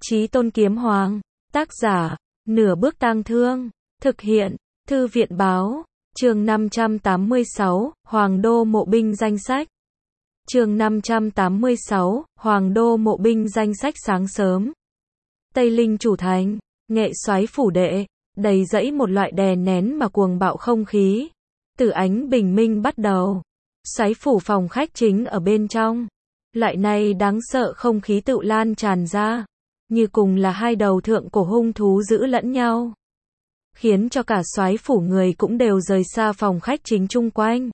Chí Tôn Kiếm Hoàng. Tác giả, Nửa Bước Tang Thương. Thực hiện, Thư viện Báo. Chương 586, Hoàng Đô Mộ Binh Danh sách. Chương 586, Hoàng Đô Mộ Binh Danh sách. Sáng sớm, Tây Linh chủ thành, Nghệ Soái phủ đệ, đầy dẫy một loại đè nén mà cuồng bạo không khí. Từ ánh bình minh bắt đầu, Soái phủ phòng khách chính ở bên trong. Loại này đáng sợ không khí tự lan tràn ra, như cùng là hai đầu thượng cổ hung thú giữ lẫn nhau, khiến cho cả soái phủ người cũng đều rời xa phòng khách chính chung quanh.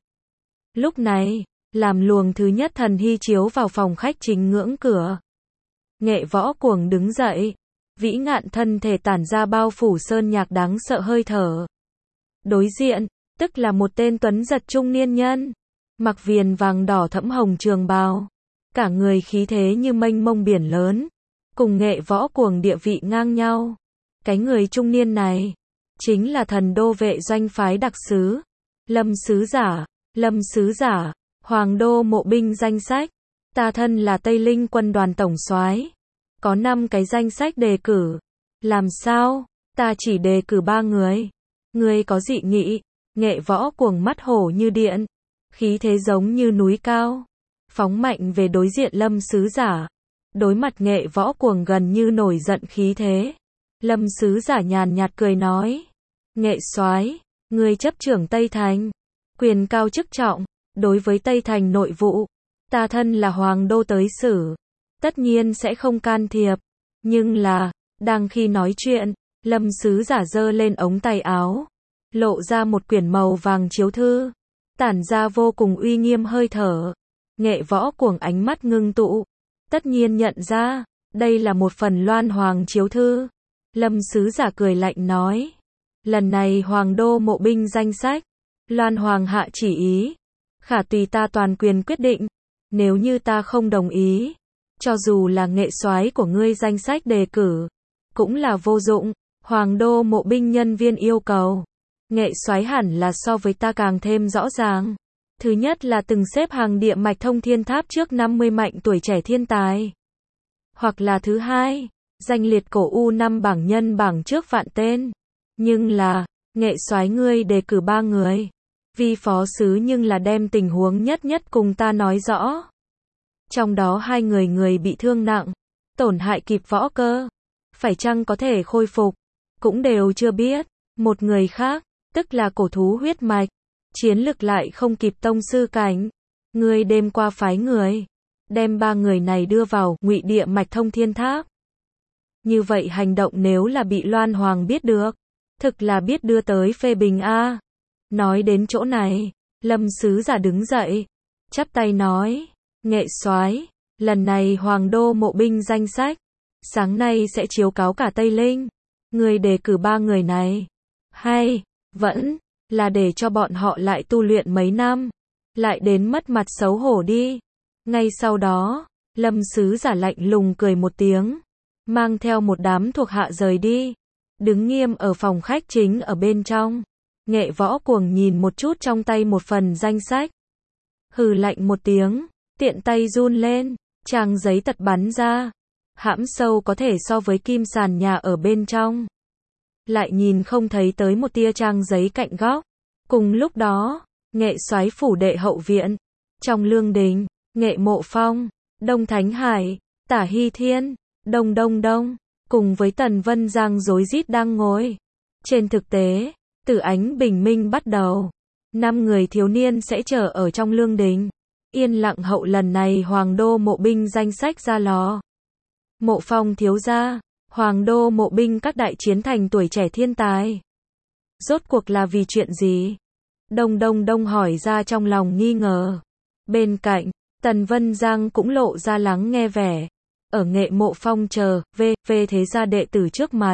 Lúc này, làm luồng thứ nhất thần hy chiếu vào phòng khách chính ngưỡng cửa. Nghệ Võ Cuồng đứng dậy, vĩ ngạn thân thể tản ra bao phủ sơn nhạc đáng sợ hơi thở. Đối diện, tức là một tên tuấn giật trung niên nhân, mặc viền vàng đỏ thẫm hồng trường bào, cả người khí thế như mênh mông biển lớn, cùng Nghệ Võ Cuồng địa vị ngang nhau. Cái người trung niên này chính là Thần Đô vệ doanh phái đặc sứ, Lâm sứ giả. Lâm sứ giả, Hoàng Đô Mộ Binh Danh sách. Ta thân là Tây Linh quân đoàn tổng soái, có 5 cái danh sách đề cử. Làm sao? Ta chỉ đề cử 3 người. Ngươi có dị nghị? Nghệ Võ Cuồng mắt hổ như điện, khí thế giống như núi cao, phóng mạnh về đối diện Lâm sứ giả. Đối mặt Nghệ Võ Cuồng gần như nổi giận khí thế, Lâm sứ giả nhàn nhạt cười nói: Nghệ soái, ngươi chấp trưởng Tây Thành, quyền cao chức trọng, đối với Tây Thành nội vụ, ta thân là Hoàng Đô tới xử, tất nhiên sẽ không can thiệp. Nhưng là, đang khi nói chuyện, Lâm sứ giả giơ lên ống tay áo, lộ ra một quyển màu vàng chiếu thư, tản ra vô cùng uy nghiêm hơi thở. Nghệ Võ Cuồng ánh mắt ngưng tụ, tất nhiên nhận ra, đây là một phần Loan Hoàng chiếu thư. Lâm sứ giả cười lạnh nói: lần này Hoàng Đô Mộ Binh Danh sách, Loan Hoàng hạ chỉ ý, khả tùy ta toàn quyền quyết định. Nếu như ta không đồng ý, cho dù là nghệ soái của ngươi danh sách đề cử, cũng là vô dụng. Hoàng Đô Mộ Binh nhân viên yêu cầu, nghệ soái hẳn là so với ta càng thêm rõ ràng. Thứ nhất là từng xếp hàng địa mạch thông thiên tháp trước 50 mạnh tuổi trẻ thiên tài. Hoặc là thứ hai, danh liệt cổ U5 bảng nhân bảng trước vạn tên. Nhưng là, nghệ soái ngươi đề cử 3 người. Vi phó sứ nhưng là đem tình huống nhất nhất cùng ta nói rõ. Trong đó 2 người bị thương nặng, tổn hại kịp võ cơ, phải chăng có thể khôi phục, cũng đều chưa biết. Một người khác, tức là cổ thú huyết mạch, chiến lực lại không kịp tông sư cảnh. Ngươi đêm qua phái người, đem 3 người này đưa vào Ngụy địa mạch thông thiên tháp. Như vậy hành động nếu là bị Loan Hoàng biết được, thực là biết đưa tới phê bình a. Nói đến chỗ này, Lâm sứ giả đứng dậy, chắp tay nói: Nghệ soái, lần này Hoàng Đô Mộ Binh Danh sách, sáng nay sẽ chiếu cáo cả Tây Linh. Người đề cử 3 người này, hay vẫn là để cho bọn họ lại tu luyện mấy năm, lại đến mất mặt xấu hổ đi. Ngay sau đó, Lâm sứ giả lạnh lùng cười một tiếng, mang theo một đám thuộc hạ rời đi, đứng nghiêm ở phòng khách chính ở bên trong. Nghệ Võ Cuồng nhìn một chút trong tay một phần danh sách, hừ lạnh một tiếng, tiện tay run lên, trang giấy tật bắn ra, hãm sâu có thể so với kim sàn nhà ở bên trong. Lại nhìn không thấy tới một tia trang giấy cạnh góc. Cùng lúc đó, Nghệ soái phủ đệ hậu viện, trong lương đình, Nghệ Mộ Phong, Đông Thánh Hải, Tả Hy Thiên, Đông, cùng với Tần Vân Giang rối rít đang ngồi. Trên thực tế, từ ánh bình minh bắt đầu, 5 người thiếu niên sẽ chờ ở trong lương đình, yên lặng hậu lần này Hoàng Đô Mộ Binh Danh sách ra lò. Mộ Phong thiếu gia, Hoàng Đô Mộ Binh các đại chiến thành tuổi trẻ thiên tài, rốt cuộc là vì chuyện gì? Đông hỏi ra trong lòng nghi ngờ. Bên cạnh, Tần Vân Giang cũng lộ ra lắng nghe vẻ. Ở Nghệ Mộ Phong chờ, thế gia đệ tử trước mặt,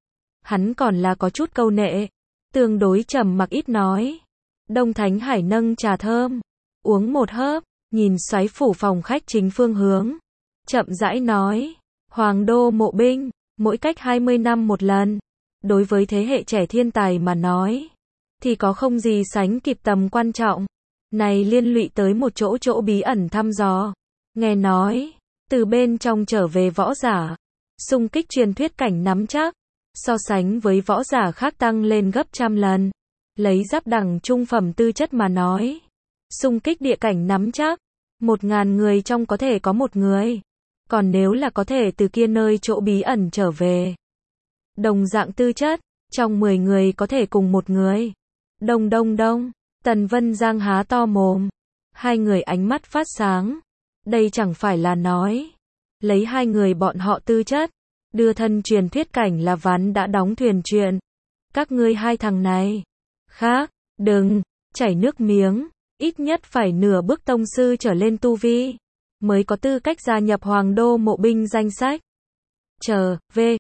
hắn còn là có chút câu nệ, tương đối trầm mặc ít nói. Đông Thánh Hải nâng trà thơm, uống một hớp, nhìn soái phủ phòng khách chính phương hướng, chậm rãi nói: Hoàng Đô Mộ Binh, mỗi cách 20 năm một lần, đối với thế hệ trẻ thiên tài mà nói, thì có không gì sánh kịp tầm quan trọng. Này liên lụy tới một chỗ bí ẩn thăm dò. Nghe nói, từ bên trong trở về võ giả, xung kích truyền thuyết cảnh nắm chắc, so sánh với võ giả khác tăng lên gấp trăm lần. Lấy giáp đẳng trung phẩm tư chất mà nói, xung kích địa cảnh nắm chắc, 1000 người trong có thể có một người. Còn nếu là có thể từ kia nơi chỗ bí ẩn trở về, đồng dạng tư chất, trong 10 người có thể cùng một người. Đông đông đông, Tần Vân Giang há to mồm. Hai người ánh mắt phát sáng. Đây chẳng phải là nói, lấy hai người bọn họ tư chất, đưa thân truyền thuyết cảnh là ván đã đóng thuyền chuyện. Các ngươi hai thằng này, khác, đừng, chảy nước miếng, ít nhất phải nửa bước tông sư trở lên tu vi, mới có tư cách gia nhập Hoàng Đô mộ binh danh sách. Chờ,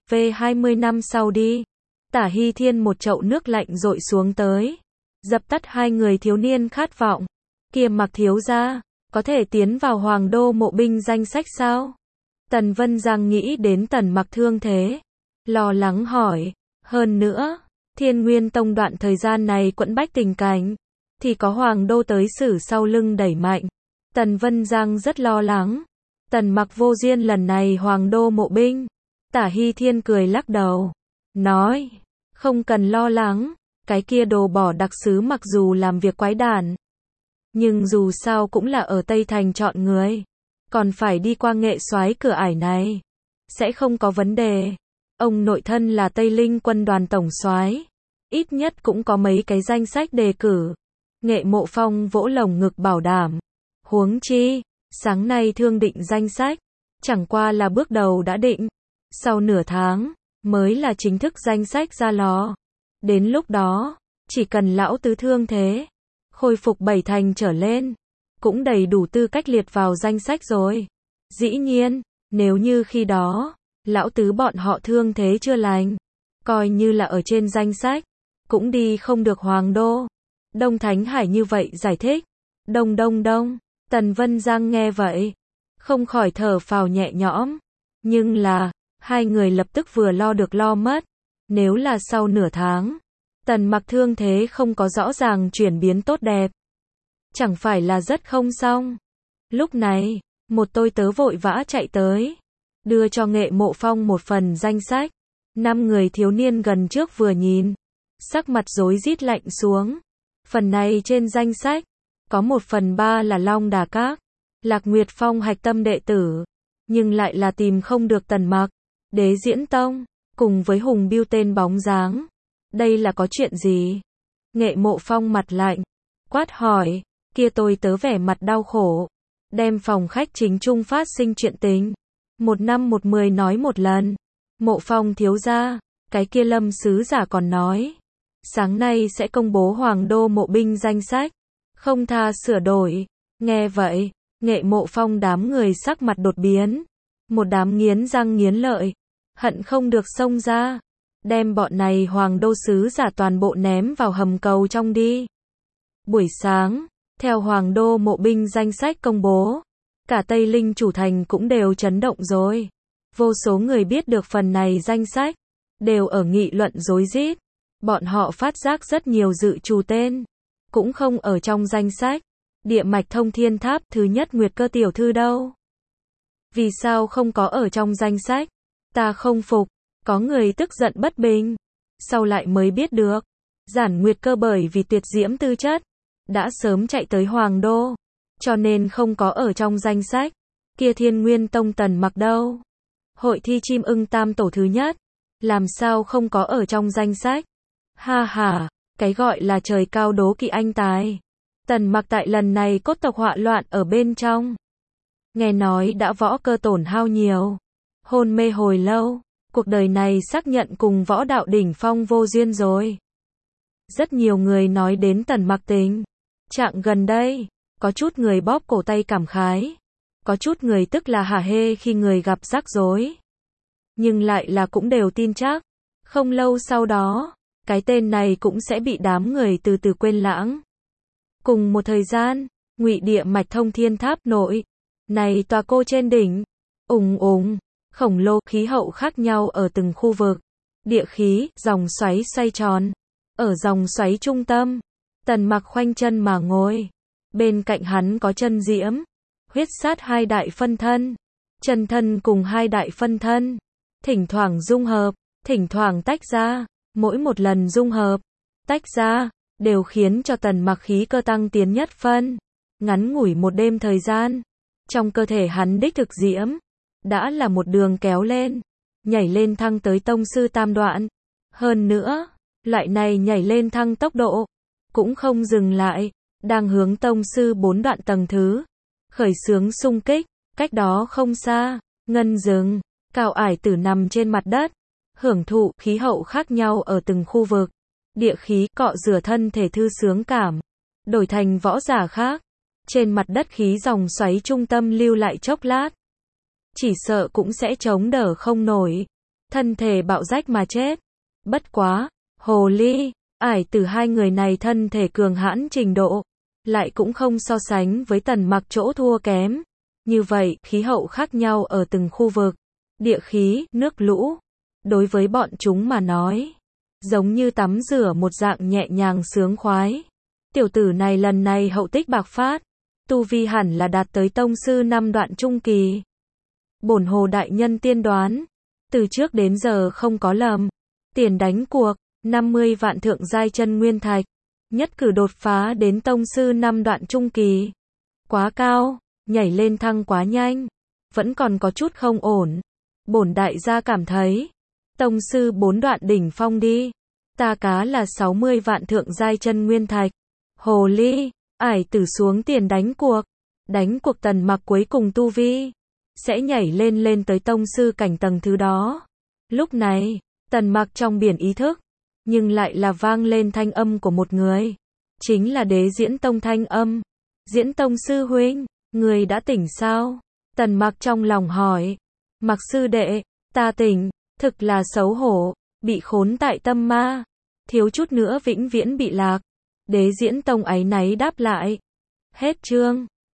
20 năm sau đi. Tả Hy Thiên một chậu nước lạnh dội xuống tới, dập tắt hai người thiếu niên khát vọng. Kia Mặc thiếu gia, có thể tiến vào Hoàng Đô mộ binh danh sách sao? Tần Vân Giang nghĩ đến Tần Mặc thương thế, lo lắng hỏi, hơn nữa, Thiên Nguyên Tông đoạn thời gian này quẫn bách tình cảnh, thì có Hoàng Đô tới xử sau lưng đẩy mạnh. Tần Vân Giang rất lo lắng. Tần Mặc vô duyên lần này Hoàng Đô mộ binh. Tả Hy Thiên cười lắc đầu, nói, không cần lo lắng, cái kia đồ bỏ đặc sứ mặc dù làm việc quái đản, nhưng dù sao cũng là ở Tây Thành chọn người, còn phải đi qua nghệ soái cửa ải này, sẽ không có vấn đề. Ông nội thân là Tây Linh quân đoàn tổng soái, ít nhất cũng có mấy cái danh sách đề cử. Nghệ Mộ Phong vỗ lồng ngực bảo đảm. Huống chi, sáng nay thương định danh sách, chẳng qua là bước đầu đã định. Sau nửa tháng, mới là chính thức danh sách ra lò. Đến lúc đó, chỉ cần lão tứ thương thế, khôi phục 7 thành trở lên, cũng đầy đủ tư cách liệt vào danh sách rồi. Dĩ nhiên, nếu như khi đó, lão tứ bọn họ thương thế chưa lành, coi như là ở trên danh sách, cũng đi không được Hoàng Đô. Đông Thánh Hải như vậy giải thích. Đông đông đông, Tần Vân Giang nghe vậy, không khỏi thở phào nhẹ nhõm. Nhưng là, hai người lập tức vừa lo được lo mất. Nếu là sau nửa tháng, Tần Mặc thương thế không có rõ ràng chuyển biến tốt đẹp, chẳng phải là rất không xong. Lúc này, một tôi tớ vội vã chạy tới, đưa cho Nghệ Mộ Phong một phần danh sách. 5 người thiếu niên gần trước vừa nhìn, sắc mặt rối rít lạnh xuống. Phần này trên danh sách, có 1/3 là Long Đà Các, Lạc Nguyệt Phong hạch tâm đệ tử, nhưng lại là tìm không được Tần Mặc. Đế Diễn Tông, cùng với Hùng Biêu tên bóng dáng. Đây là có chuyện gì? Nghệ Mộ Phong mặt lạnh, quát hỏi, kia tôi tớ vẻ mặt đau khổ, đem phòng khách chính trung phát sinh chuyện tình. 1 năm 1 10 nói một lần. Mộ Phong thiếu gia, cái kia Lâm sứ giả còn nói, sáng nay sẽ công bố Hoàng Đô mộ binh danh sách, không tha sửa đổi. Nghe vậy, Nghệ Mộ Phong đám người sắc mặt đột biến, một đám nghiến răng nghiến lợi, hận không được xông ra, đem bọn này Hoàng Đô sứ giả toàn bộ ném vào hầm cầu trong đi. Buổi sáng, theo Hoàng Đô mộ binh danh sách công bố, cả Tây Linh chủ thành cũng đều chấn động rồi. Vô số người biết được phần này danh sách, đều ở nghị luận rối rít. Bọn họ phát giác rất nhiều dự trù tên, cũng không ở trong danh sách. Địa mạch thông thiên tháp thứ nhất Nguyệt Cơ tiểu thư đâu? Vì sao không có ở trong danh sách? Ta không phục. Có người tức giận bất bình. Sau lại mới biết được, Giản Nguyệt Cơ bởi vì tuyệt diễm tư chất, đã sớm chạy tới Hoàng Đô, cho nên không có ở trong danh sách. Kia Thiên Nguyên Tông Tần Mặc đâu? Hội thi chim ưng tam tổ thứ nhất, làm sao không có ở trong danh sách? Ha ha, cái gọi là trời cao đố kỵ anh tài. Tần Mặc tại lần này cốt tộc họa loạn ở bên trong. Nghe nói đã võ cơ tổn hao nhiều, hôn mê hồi lâu, cuộc đời này xác nhận cùng võ đạo đỉnh phong vô duyên rồi. Rất nhiều người nói đến Tần Mặc tình trạng gần đây, có chút người bóp cổ tay cảm khái, có chút người tức là hả hê khi người gặp rắc rối. Nhưng lại là cũng đều tin chắc, không lâu sau đó, cái tên này cũng sẽ bị đám người từ từ quên lãng. Cùng một thời gian, Ngụy Địa mạch thông thiên tháp nội, này tòa cô trên đỉnh, khổng lồ khí hậu khác nhau ở từng khu vực. Địa khí, dòng xoáy xoay tròn. Ở dòng xoáy trung tâm, Tần Mặc khoanh chân mà ngồi. Bên cạnh hắn có chân diễm, huyết sát 2 đại phân thân, chân thân cùng 2 đại phân thân. thỉnh thoảng dung hợp, thỉnh thoảng tách ra, mỗi một lần dung hợp, tách ra, đều khiến cho Tần Mặc khí cơ tăng tiến nhất phân. Ngắn ngủi một đêm thời gian, trong cơ thể hắn đích thực diễm, đã là một đường kéo lên, nhảy lên thăng tới tông sư tam đoạn. Hơn nữa, loại này nhảy lên thăng tốc độ, cũng không dừng lại, đang hướng tông sư 4 đoạn tầng thứ, khởi xướng xung kích, cách đó không xa, ngân rừng, Cao Ải Tử nằm trên mặt đất, hưởng thụ khí hậu khác nhau ở từng khu vực, địa khí cọ rửa thân thể thư sướng cảm, đổi thành võ giả khác, trên mặt đất khí dòng xoáy trung tâm lưu lại chốc lát, chỉ sợ cũng sẽ chống đỡ không nổi, thân thể bạo rách mà chết. Bất quá, Hồ Ly, Ải Tử hai người này thân thể cường hãn trình độ, lại cũng không so sánh với Tần Mặc chỗ thua kém. Như vậy, khí hậu khác nhau ở từng khu vực, địa khí, nước lũ, đối với bọn chúng mà nói, giống như tắm rửa một dạng nhẹ nhàng sướng khoái. Tiểu tử này lần này hậu tích bạc phát, tu vi hẳn là đạt tới tông sư 5 đoạn trung kỳ. Bổn Hồ đại nhân tiên đoán, từ trước đến giờ không có lầm, tiền đánh cuộc, 50 vạn thượng giai chân nguyên thạch, nhất cử đột phá đến tông sư 5 đoạn trung kỳ. Quá cao, nhảy lên thăng quá nhanh, vẫn còn có chút không ổn. Bổn đại gia cảm thấy, tông sư 4 đoạn đỉnh phong đi, ta cá là 60 vạn thượng giai chân nguyên thạch. Hồ Ly, Ải Tử xuống tiền đánh cuộc Tần Mặc cuối cùng tu vi, sẽ nhảy lên tới tông sư cảnh tầng thứ đó. Lúc này, Tần Mặc trong biển ý thức, nhưng lại là vang lên thanh âm của một người, chính là Đế Diễn Tông thanh âm. Diễn Tông sư huynh, người đã tỉnh sao? Tần Mặc trong lòng hỏi. Mặc sư đệ, ta tỉnh, thực là xấu hổ, bị khốn tại tâm ma, thiếu chút nữa vĩnh viễn bị lạc. Đế Diễn Tông áy náy đáp lại. Hết chương.